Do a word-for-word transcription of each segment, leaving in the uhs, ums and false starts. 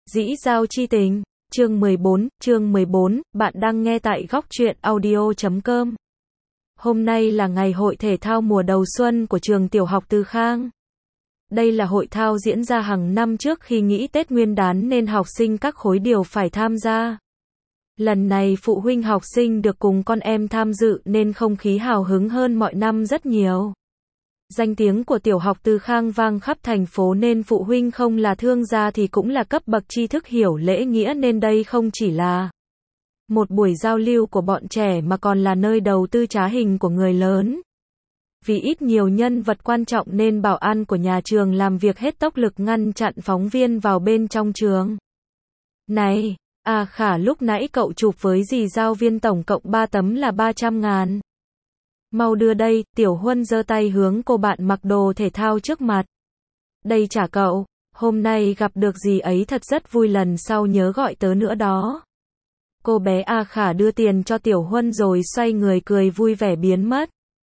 Dĩ giao chi tình, chương mười bốn, chương mười bốn, bạn đang nghe tại góc truyện audio chấm com. Hôm nay là ngày hội thể thao mùa đầu xuân của trường tiểu học Từ Khang. Đây là hội thao diễn ra hàng năm trước khi nghỉ Tết Nguyên đán nên học sinh các khối đều phải tham gia. Lần này phụ huynh học sinh được cùng con em tham dự nên không khí hào hứng hơn mọi năm rất nhiều. Danh tiếng của tiểu học Từ Khang vang khắp thành phố nên phụ huynh không là thương gia thì cũng là cấp bậc tri thức hiểu lễ nghĩa nên đây không chỉ là một buổi giao lưu của bọn trẻ mà còn là nơi đầu tư trá hình của người lớn. Vì ít nhiều nhân vật quan trọng nên bảo an của nhà trường làm việc hết tốc lực ngăn chặn phóng viên vào bên trong trường. Này, à Khả lúc nãy cậu chụp với dì giao viên tổng cộng ba tấm là ba trăm ngàn. Mau đưa đây, Tiểu Huân giơ tay hướng cô bạn mặc đồ thể thao trước mặt. Đây trả cậu, hôm nay gặp được dì ấy thật rất vui lần sau nhớ gọi tớ nữa đó. Cô bé A Khả đưa tiền cho Tiểu Huân rồi xoay người cười vui vẻ biến mất.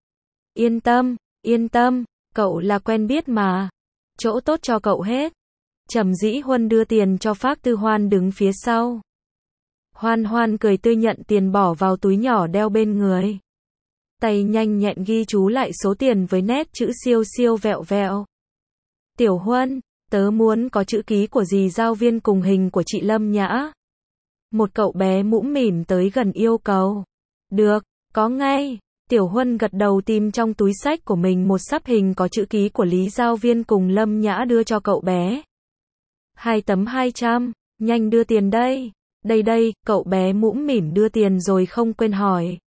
Yên tâm, yên tâm, cậu là quen biết mà. Chỗ tốt cho cậu hết. Trầm Dĩ Huân đưa tiền cho Phác Tư Hoan đứng phía sau. Hoan Hoan cười tươi nhận tiền bỏ vào túi nhỏ đeo bên người. Tay nhanh nhẹn ghi chú lại số tiền với nét chữ siêu siêu vẹo vẹo. Tiểu Huân, tớ muốn có chữ ký của dì giao viên cùng hình của chị Lâm Nhã. Một cậu bé mũm mỉm tới gần yêu cầu. Được, có ngay. Tiểu Huân gật đầu tìm trong túi xách của mình một sắp hình có chữ ký của Lý giao viên cùng Lâm Nhã đưa cho cậu bé. Hai tấm hai trăm, nhanh đưa tiền đây. Đây đây, cậu bé mũm mỉm đưa tiền rồi không quên hỏi.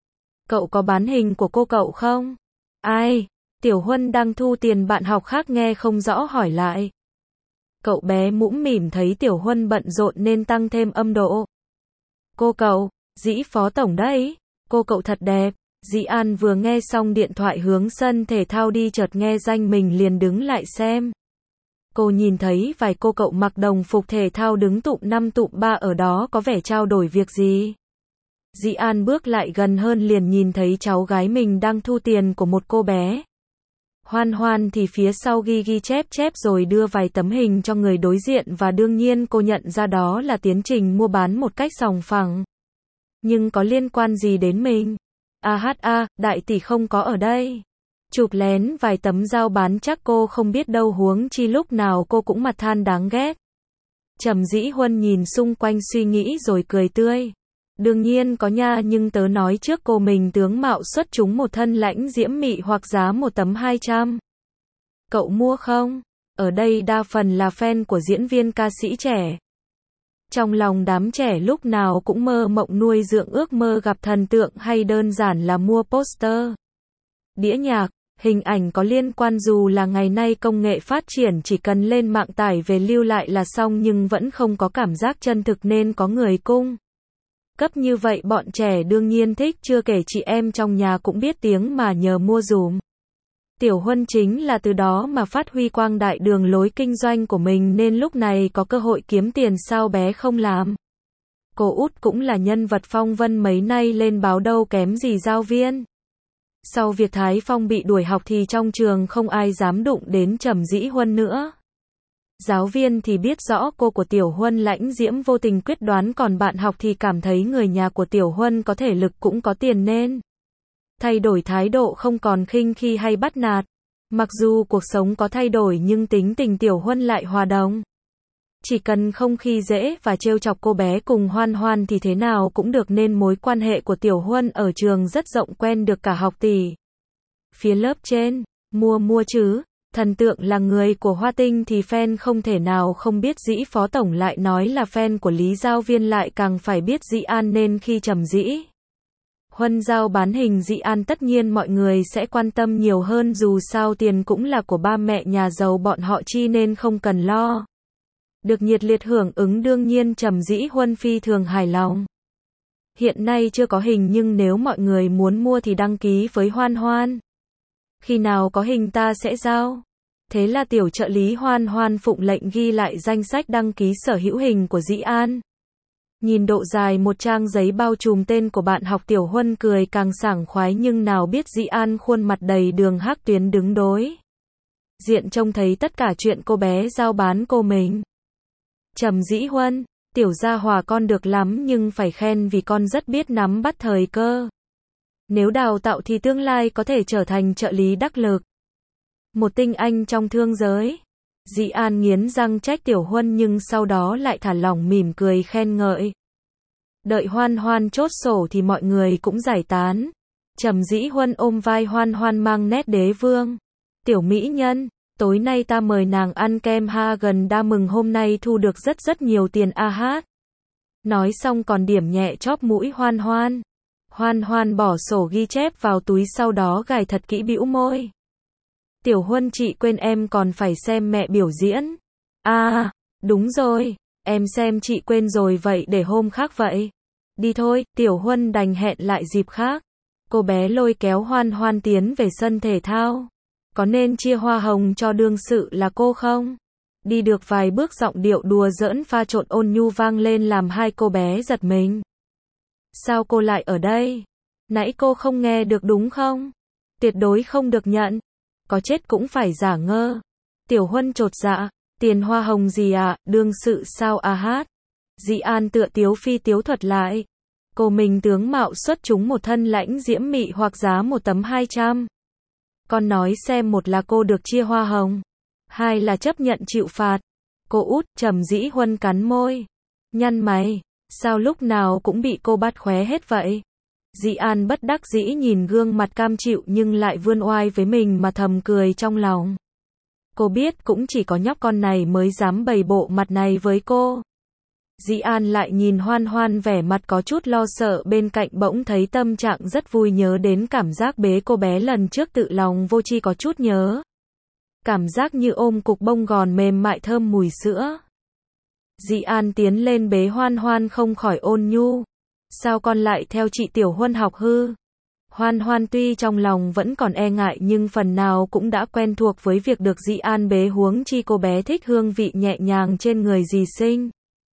Cậu có bán hình của cô cậu không? Ai? Tiểu Huân đang thu tiền bạn học khác nghe không rõ hỏi lại. Cậu bé mũm mỉm thấy Tiểu Huân bận rộn nên tăng thêm âm độ. Cô cậu, Dĩ phó tổng đấy. Cô cậu thật đẹp. Dĩ An vừa nghe xong điện thoại hướng sân thể thao đi chợt nghe danh mình liền đứng lại xem. Cô nhìn thấy vài cô cậu mặc đồng phục thể thao đứng tụm năm tụm ba ở đó có vẻ trao đổi việc gì. Dĩ An bước lại gần hơn liền nhìn thấy cháu gái mình đang thu tiền của một cô bé. Hoan Hoan thì phía sau ghi ghi chép chép rồi đưa vài tấm hình cho người đối diện và đương nhiên cô nhận ra đó là tiến trình mua bán một cách sòng phẳng. Nhưng có liên quan gì đến mình? A hát a, đại tỷ không có ở đây. Chụp lén vài tấm giao bán chắc cô không biết đâu huống chi lúc nào cô cũng mặt than đáng ghét. Trầm Dĩ Huân nhìn xung quanh suy nghĩ rồi cười tươi. Đương nhiên có nha nhưng tớ nói trước cô mình tướng mạo xuất chúng một thân lãnh diễm mị hoặc giá một tấm hai trăm. Cậu mua không? Ở đây đa phần là fan của diễn viên ca sĩ trẻ. Trong lòng đám trẻ lúc nào cũng mơ mộng nuôi dưỡng ước mơ gặp thần tượng hay đơn giản là mua poster. Đĩa nhạc, hình ảnh có liên quan dù là ngày nay công nghệ phát triển chỉ cần lên mạng tải về lưu lại là xong nhưng vẫn không có cảm giác chân thực nên có người cung cấp như vậy bọn trẻ đương nhiên thích chưa kể chị em trong nhà cũng biết tiếng mà nhờ mua dùm. Tiểu Huân chính là từ đó mà phát huy quang đại đường lối kinh doanh của mình nên lúc này có cơ hội kiếm tiền sao bé không làm. Cô út cũng là nhân vật phong vân mấy nay lên báo đâu kém gì giao viên. Sau việc Thái Phong bị đuổi học thì trong trường không ai dám đụng đến Trầm Dĩ Huân nữa. Giáo viên thì biết rõ cô của Tiểu Huân lãnh diễm vô tình quyết đoán còn bạn học thì cảm thấy người nhà của Tiểu Huân có thể lực cũng có tiền nên thay đổi thái độ không còn khinh khi hay bắt nạt. Mặc dù cuộc sống có thay đổi nhưng tính tình Tiểu Huân lại hòa đồng. Chỉ cần không khi dễ và trêu chọc cô bé cùng Hoan Hoan thì thế nào cũng được nên mối quan hệ của Tiểu Huân ở trường rất rộng quen được cả học tỷ. Phía lớp trên, mua mua chứ, thần tượng là người của Hoa Tinh thì fan không thể nào không biết Dĩ phó tổng lại nói là fan của Lý giao viên lại càng phải biết Dĩ An nên khi Trầm Dĩ Huân giao bán hình Dĩ An tất nhiên mọi người sẽ quan tâm nhiều hơn dù sao tiền cũng là của ba mẹ nhà giàu bọn họ chi nên không cần lo. Được nhiệt liệt hưởng ứng đương nhiên Trầm Dĩ Huân phi thường hài lòng. Hiện nay chưa có hình nhưng nếu mọi người muốn mua thì đăng ký với Hoan Hoan. Khi nào có hình ta sẽ giao. Thế là tiểu trợ lý Hoan Hoan phụng lệnh ghi lại danh sách đăng ký sở hữu hình của Dĩ An. Nhìn độ dài một trang giấy bao trùm tên của bạn học Tiểu Huân cười càng sảng khoái nhưng nào biết Dĩ An khuôn mặt đầy đường hắc tuyến đứng đối diện trông thấy tất cả chuyện cô bé giao bán cô mình. Trầm Dĩ Huân, tiểu gia hòa con được lắm nhưng phải khen vì con rất biết nắm bắt thời cơ. Nếu đào tạo thì tương lai có thể trở thành trợ lý đắc lực. Một tinh anh trong thương giới. Dĩ An nghiến răng trách Tiểu Huân nhưng sau đó lại thả lỏng mỉm cười khen ngợi. Đợi Hoan Hoan chốt sổ thì mọi người cũng giải tán. Trầm Dĩ Huân ôm vai Hoan Hoan mang nét đế vương. Tiểu mỹ nhân, tối nay ta mời nàng ăn kem ha gần đa mừng hôm nay thu được rất rất nhiều tiền a hát. Nói xong còn điểm nhẹ chóp mũi Hoan Hoan. Hoan Hoan bỏ sổ ghi chép vào túi sau đó gài thật kỹ bĩu môi. Tiểu Huân chị quên em còn phải xem mẹ biểu diễn. À, đúng rồi, em xem chị quên rồi vậy để hôm khác vậy. Đi thôi, Tiểu Huân đành hẹn lại dịp khác. Cô bé lôi kéo Hoan Hoan tiến về sân thể thao. Có nên chia hoa hồng cho đương sự là cô không? Đi được vài bước giọng điệu đùa giỡn pha trộn ôn nhu vang lên làm hai cô bé giật mình. Sao cô lại ở đây? Nãy cô không nghe được đúng không? Tuyệt đối không được nhận. Có chết cũng phải giả ngơ. Tiểu Huân chột dạ, tiền hoa hồng gì à, đương sự sao à hát. Dĩ An tựa tiếu phi tiếu thuật lại. Cô mình tướng mạo xuất chúng một thân lãnh diễm mị hoặc giá một tấm hai trăm. Con nói xem một là cô được chia hoa hồng. Hai là chấp nhận chịu phạt. Cô út, Trầm Dĩ Huân cắn môi. Nhăn mày, sao lúc nào cũng bị cô bắt khóe hết vậy? Dĩ An bất đắc dĩ nhìn gương mặt cam chịu nhưng lại vươn oai với mình mà thầm cười trong lòng. Cô biết cũng chỉ có nhóc con này mới dám bày bộ mặt này với cô. Dĩ An lại nhìn Hoan Hoan vẻ mặt có chút lo sợ bên cạnh bỗng thấy tâm trạng rất vui nhớ đến cảm giác bế cô bé lần trước tự lòng vô tri có chút nhớ. Cảm giác như ôm cục bông gòn mềm mại thơm mùi sữa. Dĩ An tiến lên bế Hoan Hoan không khỏi ôn nhu. Sao con lại theo chị Tiểu Huân học hư? Hoan Hoan tuy trong lòng vẫn còn e ngại nhưng phần nào cũng đã quen thuộc với việc được Dĩ An bế huống chi cô bé thích hương vị nhẹ nhàng trên người dì Sinh.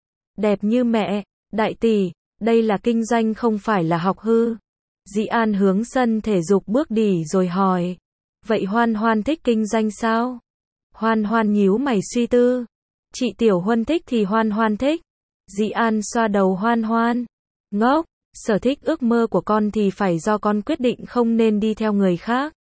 Đẹp như mẹ, đại tỷ, đây là kinh doanh không phải là học hư. Dĩ An hướng sân thể dục bước đi rồi hỏi. Vậy Hoan Hoan thích kinh doanh sao? Hoan Hoan nhíu mày suy tư. Chị Tiểu Huân thích thì Hoan Hoan thích. Dĩ An xoa đầu Hoan Hoan. Ngốc, sở thích ước mơ của con thì phải do con quyết định không nên đi theo người khác.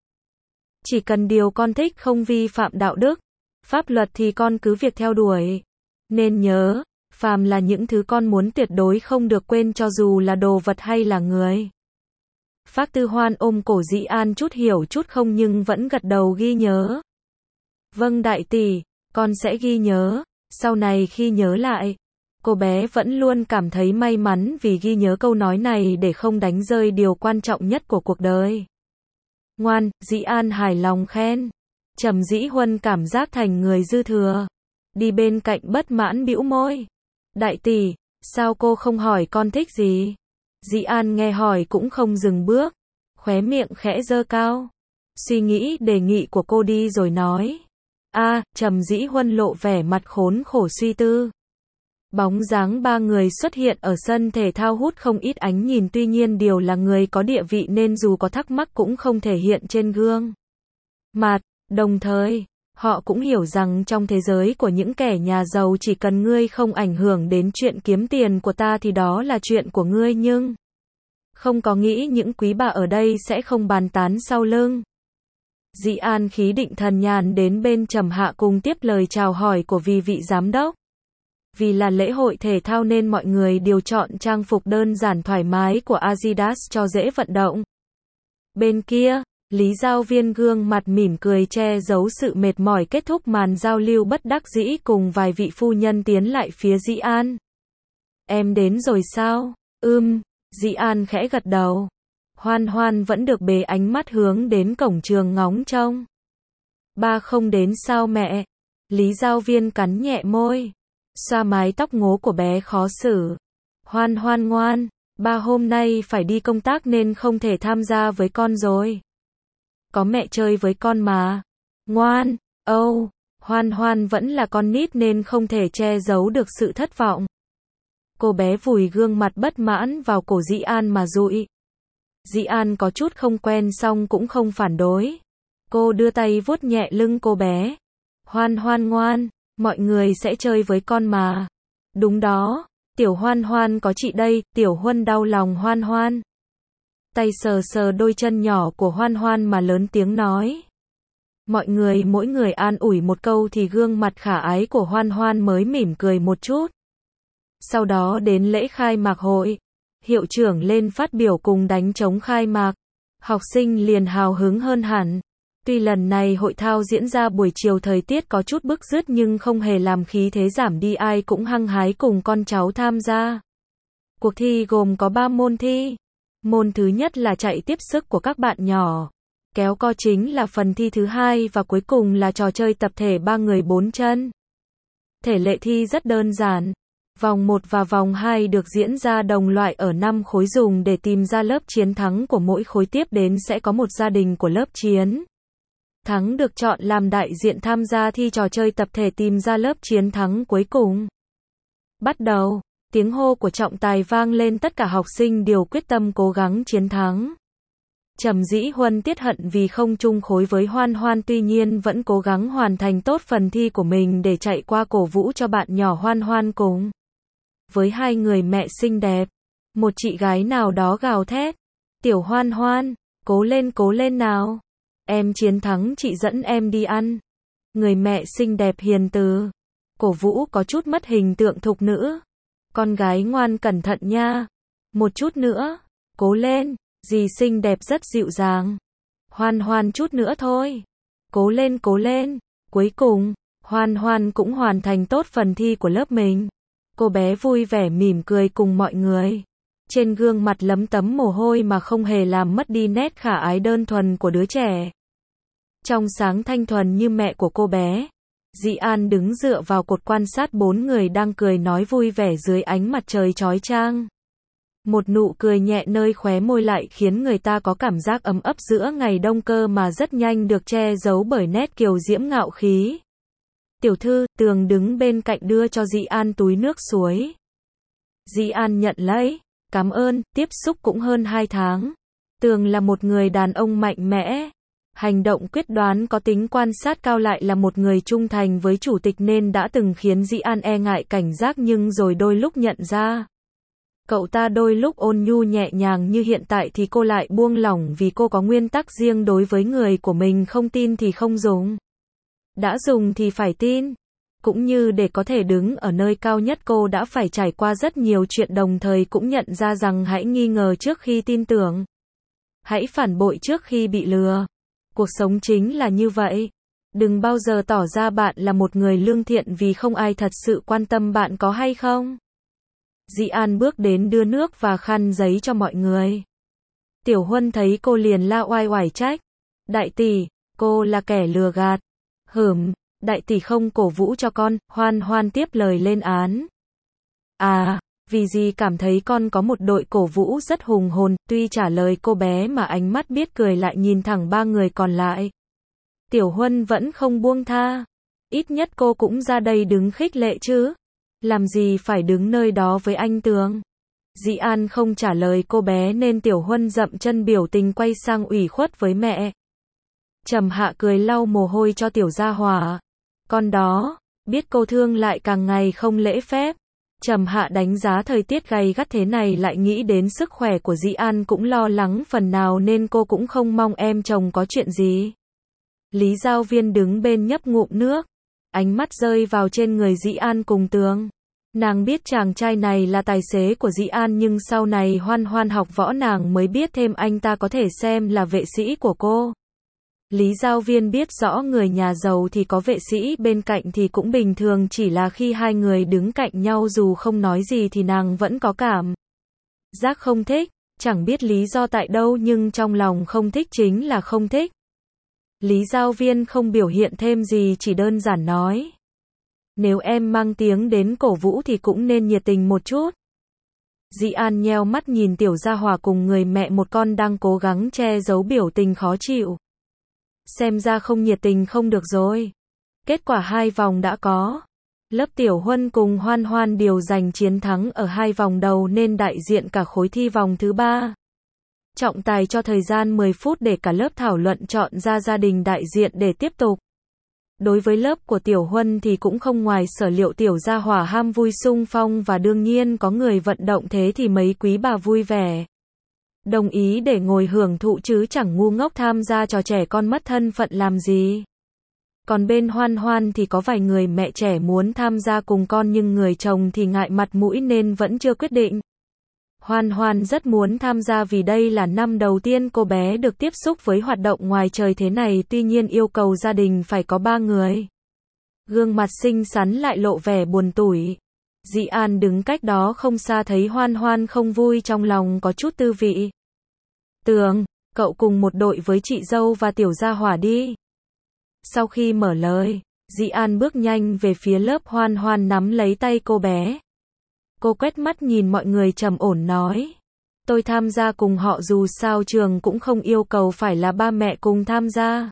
Chỉ cần điều con thích không vi phạm đạo đức, pháp luật thì con cứ việc theo đuổi. Nên nhớ, phàm là những thứ con muốn tuyệt đối không được quên cho dù là đồ vật hay là người. Phác Tư Hoan ôm cổ Dĩ An chút hiểu chút không nhưng vẫn gật đầu ghi nhớ. Vâng đại tỷ, con sẽ ghi nhớ, sau này khi nhớ lại. Cô bé vẫn luôn cảm thấy may mắn vì ghi nhớ câu nói này để không đánh rơi điều quan trọng nhất của cuộc đời. Ngoan, Dĩ An hài lòng khen. Trầm Dĩ Huân cảm giác thành người dư thừa. Đi bên cạnh bất mãn bĩu môi. Đại tỷ, sao cô không hỏi con thích gì? Dĩ An nghe hỏi cũng không dừng bước. Khóe miệng khẽ giơ cao. Suy nghĩ đề nghị của cô đi rồi nói. A, à, Trầm Dĩ Huân lộ vẻ mặt khốn khổ suy tư. Bóng dáng ba người xuất hiện ở sân thể thao hút không ít ánh nhìn tuy nhiên đều là người có địa vị nên dù có thắc mắc cũng không thể hiện trên gương mặt. Đồng thời, họ cũng hiểu rằng trong thế giới của những kẻ nhà giàu chỉ cần ngươi không ảnh hưởng đến chuyện kiếm tiền của ta thì đó là chuyện của ngươi nhưng không có nghĩ những quý bà ở đây sẽ không bàn tán sau lưng. Dĩ An khí định thần nhàn đến bên Trầm Hạ cùng tiếp lời chào hỏi của vì vị giám đốc. Vì là lễ hội thể thao nên mọi người đều chọn trang phục đơn giản thoải mái của Adidas cho dễ vận động. Bên kia, Lý Giao Viên gương mặt mỉm cười che giấu sự mệt mỏi kết thúc màn giao lưu bất đắc dĩ cùng vài vị phu nhân tiến lại phía Dĩ An. Em đến rồi sao? Ừm, Dĩ An khẽ gật đầu. Hoan Hoan vẫn được bế ánh mắt hướng đến cổng trường ngóng trông. Ba không đến sao mẹ? Lý Giao Viên cắn nhẹ môi. Xoa mái tóc ngố của bé khó xử. Hoan Hoan ngoan, ba hôm nay phải đi công tác nên không thể tham gia với con rồi. Có mẹ chơi với con mà. Ngoan, âu, oh, Hoan Hoan vẫn là con nít nên không thể che giấu được sự thất vọng. Cô bé vùi gương mặt bất mãn vào cổ Dĩ An mà dụi. Dĩ An có chút không quen xong cũng không phản đối. Cô đưa tay vuốt nhẹ lưng cô bé. Hoan Hoan ngoan, mọi người sẽ chơi với con mà. Đúng đó, Tiểu Hoan Hoan có chị đây, Tiểu Huân đau lòng Hoan Hoan. Tay sờ sờ đôi chân nhỏ của Hoan Hoan mà lớn tiếng nói. Mọi người mỗi người an ủi một câu thì gương mặt khả ái của Hoan Hoan mới mỉm cười một chút. Sau đó đến lễ khai mạc hội, hiệu trưởng lên phát biểu cùng đánh trống khai mạc. Học sinh liền hào hứng hơn hẳn. Tuy lần này hội thao diễn ra buổi chiều thời tiết có chút bức rứt nhưng không hề làm khí thế giảm đi, ai cũng hăng hái cùng con cháu tham gia. Cuộc thi gồm có ba môn thi. Môn thứ nhất là chạy tiếp sức của các bạn nhỏ. Kéo co chính là phần thi thứ hai và cuối cùng là trò chơi tập thể ba người bốn chân. Thể lệ thi rất đơn giản. Vòng một và vòng hai được diễn ra đồng loại ở năm khối, dùng để tìm ra lớp chiến thắng của mỗi khối, tiếp đến sẽ có một gia đình của lớp chiến thắng được chọn làm đại diện tham gia thi trò chơi tập thể tìm ra lớp chiến thắng cuối cùng. Bắt đầu, tiếng hô của trọng tài vang lên, tất cả học sinh đều quyết tâm cố gắng chiến thắng. Trầm Dĩ Huân tiếc hận vì không chung khối với Hoan Hoan, tuy nhiên vẫn cố gắng hoàn thành tốt phần thi của mình để chạy qua cổ vũ cho bạn nhỏ Hoan Hoan cùng với hai người mẹ xinh đẹp. Một chị gái nào đó gào thét, Tiểu Hoan Hoan, cố lên cố lên nào. Em chiến thắng chị dẫn em đi ăn. Người mẹ xinh đẹp hiền từ cổ vũ có chút mất hình tượng thục nữ. Con gái ngoan cẩn thận nha. Một chút nữa. Cố lên. Dì xinh đẹp rất dịu dàng. Hoan Hoan chút nữa thôi. Cố lên cố lên. Cuối cùng, Hoan Hoan cũng hoàn thành tốt phần thi của lớp mình. Cô bé vui vẻ mỉm cười cùng mọi người. Trên gương mặt lấm tấm mồ hôi mà không hề làm mất đi nét khả ái đơn thuần của đứa trẻ. Trong sáng thanh thuần như mẹ của cô bé, Dĩ An đứng dựa vào cột quan sát bốn người đang cười nói vui vẻ dưới ánh mặt trời chói chang. Một nụ cười nhẹ nơi khóe môi lại khiến người ta có cảm giác ấm ấp giữa ngày đông cơ mà rất nhanh được che giấu bởi nét kiều diễm ngạo khí. Tiểu thư, Tường đứng bên cạnh đưa cho Dĩ An túi nước suối. Dĩ An nhận lấy, cảm ơn, tiếp xúc cũng hơn hai tháng. Tường là một người đàn ông mạnh mẽ, hành động quyết đoán, có tính quan sát cao, lại là một người trung thành với chủ tịch nên đã từng khiến Dĩ An e ngại cảnh giác, nhưng rồi đôi lúc nhận ra. Cậu ta đôi lúc ôn nhu nhẹ nhàng như hiện tại thì cô lại buông lỏng vì cô có nguyên tắc riêng đối với người của mình, không tin thì không dùng. Đã dùng thì phải tin. Cũng như để có thể đứng ở nơi cao nhất, cô đã phải trải qua rất nhiều chuyện, đồng thời cũng nhận ra rằng hãy nghi ngờ trước khi tin tưởng. Hãy phản bội trước khi bị lừa. Cuộc sống chính là như vậy. Đừng bao giờ tỏ ra bạn là một người lương thiện vì không ai thật sự quan tâm bạn có hay không. Dĩ An bước đến đưa nước và khăn giấy cho mọi người. Tiểu Huân thấy cô liền la oai oải trách. Đại tỷ, cô là kẻ lừa gạt. Hửm, đại tỷ không cổ vũ cho con. Hoan Hoan tiếp lời lên án. À, vì gì cảm thấy con có một đội cổ vũ rất hùng hồn. Tuy trả lời cô bé mà ánh mắt biết cười lại nhìn thẳng ba người còn lại. Tiểu Huân vẫn không buông tha. Ít nhất cô cũng ra đây đứng khích lệ chứ. Làm gì phải đứng nơi đó với anh Tường. Dĩ An không trả lời cô bé nên Tiểu Huân dậm chân biểu tình quay sang ủy khuất với mẹ. Trầm Hạ cười lau mồ hôi cho Tiểu Gia Hỏa. Con đó, biết cô thương lại càng ngày không lễ phép. Trầm Hạ đánh giá thời tiết gay gắt thế này lại nghĩ đến sức khỏe của Dĩ An cũng lo lắng phần nào nên cô cũng không mong em chồng có chuyện gì. Lý Giao Viên đứng bên nhấp ngụm nước. Ánh mắt rơi vào trên người Dĩ An cùng Tường. Nàng biết chàng trai này là tài xế của Dĩ An, nhưng sau này Hoan Hoan học võ nàng mới biết thêm anh ta có thể xem là vệ sĩ của cô. Lý Giao Viên biết rõ người nhà giàu thì có vệ sĩ bên cạnh thì cũng bình thường, chỉ là khi hai người đứng cạnh nhau dù không nói gì thì nàng vẫn có cảm giác không thích, chẳng biết lý do tại đâu nhưng trong lòng không thích chính là không thích. Lý Giao Viên không biểu hiện thêm gì, chỉ đơn giản nói. Nếu em mang tiếng đến cổ vũ thì cũng nên nhiệt tình một chút. Dĩ An nheo mắt nhìn Tiểu Gia Hỏa cùng người mẹ một con đang cố gắng che giấu biểu tình khó chịu. Xem ra không nhiệt tình không được rồi. Kết quả hai vòng đã có. Lớp Tiểu Huân cùng Hoan Hoan đều giành chiến thắng ở hai vòng đầu nên đại diện cả khối thi vòng thứ ba. Trọng tài cho thời gian mười phút để cả lớp thảo luận chọn ra gia đình đại diện để tiếp tục. Đối với lớp của Tiểu Huân thì cũng không ngoài sở liệu tiểu gia hỏa ham vui xung phong và đương nhiên có người vận động thế thì mấy quý bà vui vẻ. Đồng ý để ngồi hưởng thụ chứ chẳng ngu ngốc tham gia trò trẻ con mất thân phận làm gì. Còn bên Hoan Hoan thì có vài người mẹ trẻ muốn tham gia cùng con nhưng người chồng thì ngại mặt mũi nên vẫn chưa quyết định. Hoan Hoan rất muốn tham gia vì đây là năm đầu tiên cô bé được tiếp xúc với hoạt động ngoài trời thế này, tuy nhiên yêu cầu gia đình phải có ba người. Gương mặt xinh xắn lại lộ vẻ buồn tủi. Dĩ An đứng cách đó không xa thấy Hoan Hoan không vui trong lòng có chút tư vị. Tường, cậu cùng một đội với chị dâu và tiểu gia hỏa đi. Sau khi mở lời, Dĩ An bước nhanh về phía lớp. Hoan Hoan nắm lấy tay cô bé. Cô quét mắt nhìn mọi người trầm ổn nói. Tôi tham gia cùng họ dù sao trường cũng không yêu cầu phải là ba mẹ cùng tham gia.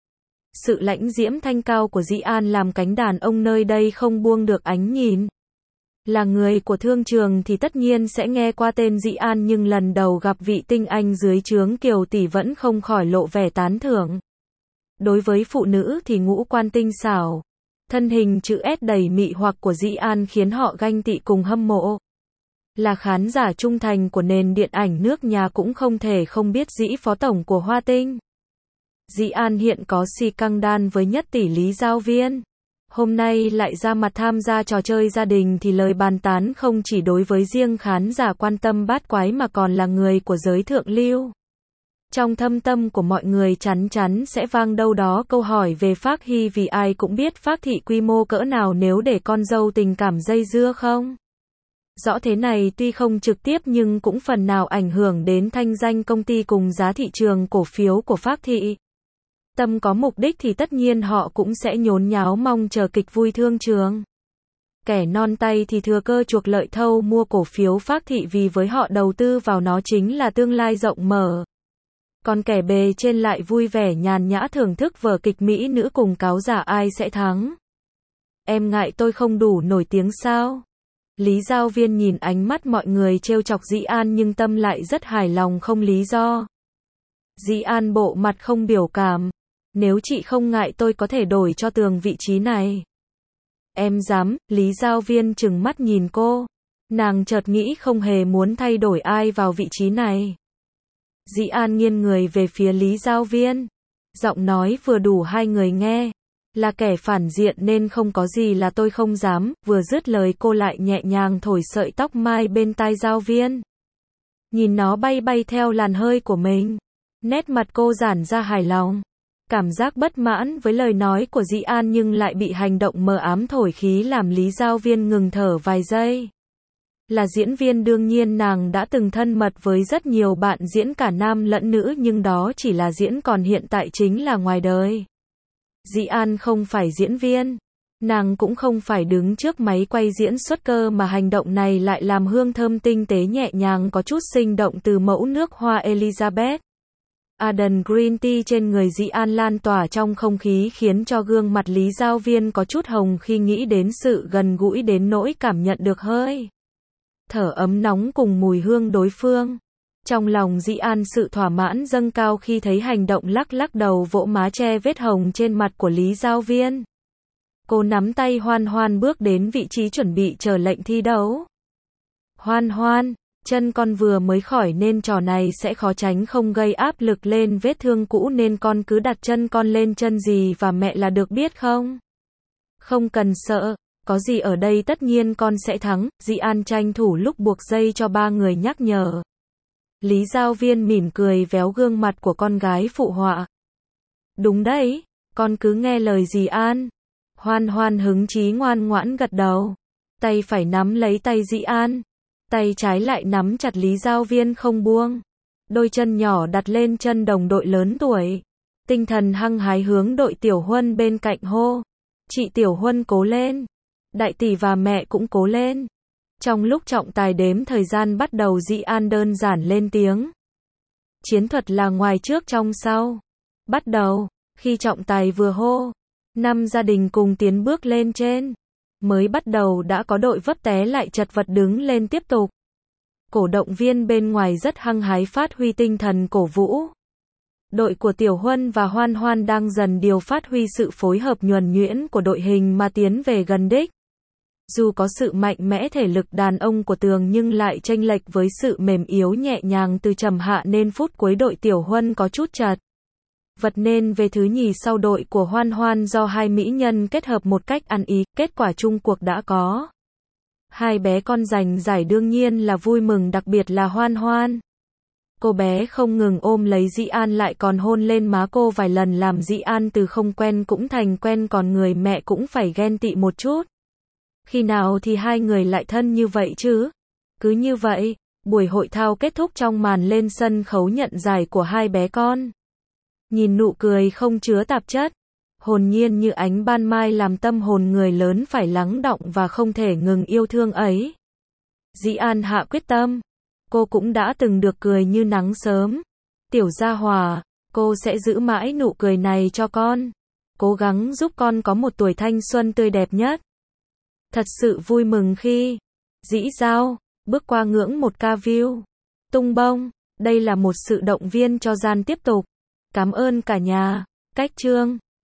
Sự lãnh diễm thanh cao của Dĩ An làm cánh đàn ông nơi đây không buông được ánh nhìn. Là người của thương trường thì tất nhiên sẽ nghe qua tên Dĩ An nhưng lần đầu gặp vị tinh anh dưới trướng Kiều tỷ vẫn không khỏi lộ vẻ tán thưởng. Đối với phụ nữ thì ngũ quan tinh xảo, thân hình chữ S đầy mị hoặc của Dĩ An khiến họ ganh tị cùng hâm mộ. Là khán giả trung thành của nền điện ảnh nước nhà cũng không thể không biết Dĩ phó tổng của Hoa Tinh. Dĩ An hiện có xì căng đan với nhất tỷ Lý Giao Viên. Hôm nay lại ra mặt tham gia trò chơi gia đình thì lời bàn tán không chỉ đối với riêng khán giả quan tâm bát quái mà còn là người của giới thượng lưu. Trong thâm tâm của mọi người chắn chắn sẽ vang đâu đó câu hỏi về Phác Hy vì ai cũng biết Phác thị quy mô cỡ nào nếu để con dâu tình cảm dây dưa không? Rõ thế này tuy không trực tiếp nhưng cũng phần nào ảnh hưởng đến thanh danh công ty cùng giá thị trường cổ phiếu của Phác thị. Tâm có mục đích thì tất nhiên họ cũng sẽ nhốn nháo mong chờ kịch vui thương trường. Kẻ non tay thì thừa cơ chuộc lợi thâu mua cổ phiếu Phác thị vì với họ đầu tư vào nó chính là tương lai rộng mở. Còn kẻ bề trên lại vui vẻ nhàn nhã thưởng thức vở kịch mỹ nữ cùng cáo giả ai sẽ thắng. Em ngại tôi không đủ nổi tiếng sao? Lý Giao Viên nhìn ánh mắt mọi người trêu chọc Dĩ An nhưng tâm lại rất hài lòng không lý do. Dĩ An bộ mặt không biểu cảm. Nếu chị không ngại tôi có thể đổi cho Tường vị trí này. Em dám, Lý Giao Viên trừng mắt nhìn cô. Nàng chợt nghĩ không hề muốn thay đổi ai vào vị trí này. Dĩ An nghiêng người về phía Lý Giao Viên. Giọng nói vừa đủ hai người nghe. Là kẻ phản diện nên không có gì là tôi không dám. Vừa dứt lời cô lại nhẹ nhàng thổi sợi tóc mai bên tai Giao Viên. Nhìn nó bay bay theo làn hơi của mình. Nét mặt cô giãn ra hài lòng. Cảm giác bất mãn với lời nói của Dĩ An nhưng lại bị hành động mờ ám thổi khí làm Lý Giao Viên ngừng thở vài giây. Là diễn viên đương nhiên nàng đã từng thân mật với rất nhiều bạn diễn cả nam lẫn nữ nhưng đó chỉ là diễn còn hiện tại chính là ngoài đời. Dĩ An không phải diễn viên. Nàng cũng không phải đứng trước máy quay diễn xuất cơ mà hành động này lại làm hương thơm tinh tế nhẹ nhàng có chút sinh động từ mẫu nước hoa Elizabeth. Arden Green Tea trên người Dĩ An lan tỏa trong không khí khiến cho gương mặt Lý Giao Viên có chút hồng khi nghĩ đến sự gần gũi đến nỗi cảm nhận được hơi thở ấm nóng cùng mùi hương đối phương. Trong lòng Dĩ An sự thỏa mãn dâng cao khi thấy hành động lắc lắc đầu vỗ má che vết hồng trên mặt của Lý Giao Viên. Cô nắm tay Hoan Hoan bước đến vị trí chuẩn bị chờ lệnh thi đấu. Hoan Hoan, chân con vừa mới khỏi nên trò này sẽ khó tránh không gây áp lực lên vết thương cũ nên con cứ đặt chân con lên chân gì và mẹ là được biết không? Không cần sợ, có gì ở đây tất nhiên con sẽ thắng. Dĩ An tranh thủ lúc buộc dây cho ba người nhắc nhở. Lý Giao Viên mỉm cười véo gương mặt của con gái phụ họa. Đúng đấy, con cứ nghe lời Dĩ An. Hoan Hoan hứng chí ngoan ngoãn gật đầu. Tay phải nắm lấy tay Dĩ An. Tay trái lại nắm chặt Lý Giao Viên không buông. Đôi chân nhỏ đặt lên chân đồng đội lớn tuổi. Tinh thần hăng hái hướng đội Tiểu Huân bên cạnh hô. Chị Tiểu Huân cố lên. Đại tỷ và mẹ cũng cố lên. Trong lúc trọng tài đếm thời gian bắt đầu Dĩ An đơn giản lên tiếng. Chiến thuật là ngoài trước trong sau. Bắt đầu, khi trọng tài vừa hô. Năm gia đình cùng tiến bước lên trên. Mới bắt đầu đã có đội vấp té lại chật vật đứng lên tiếp tục. Cổ động viên bên ngoài rất hăng hái phát huy tinh thần cổ vũ. Đội của Tiểu Huân và Hoan Hoan đang dần điều phát huy sự phối hợp nhuần nhuyễn của đội hình mà tiến về gần đích. Dù có sự mạnh mẽ thể lực đàn ông của Tường nhưng lại chênh lệch với sự mềm yếu nhẹ nhàng từ Trầm Hạ nên phút cuối đội Tiểu Huân có chút chật vật nên về thứ nhì sau đội của Hoan Hoan do hai mỹ nhân kết hợp một cách ăn ý, kết quả chung cuộc đã có. Hai bé con giành giải đương nhiên là vui mừng, đặc biệt là Hoan Hoan. Cô bé không ngừng ôm lấy Dĩ An lại còn hôn lên má cô vài lần làm Dĩ An từ không quen cũng thành quen, còn người mẹ cũng phải ghen tị một chút. Khi nào thì hai người lại thân như vậy chứ? Cứ như vậy, buổi hội thao kết thúc trong màn lên sân khấu nhận giải của hai bé con. Nhìn nụ cười không chứa tạp chất, hồn nhiên như ánh ban mai làm tâm hồn người lớn phải lắng đọng và không thể ngừng yêu thương ấy. Dĩ An hạ quyết tâm. Cô cũng đã từng được cười như nắng sớm. Tiểu Gia Hòa, cô sẽ giữ mãi nụ cười này cho con. Cố gắng giúp con có một tuổi thanh xuân tươi đẹp nhất. Thật sự vui mừng khi Dĩ Giao bước qua ngưỡng một ca view. Tung bông, đây là một sự động viên cho Gian tiếp tục. Cảm ơn cả nhà. Cách chương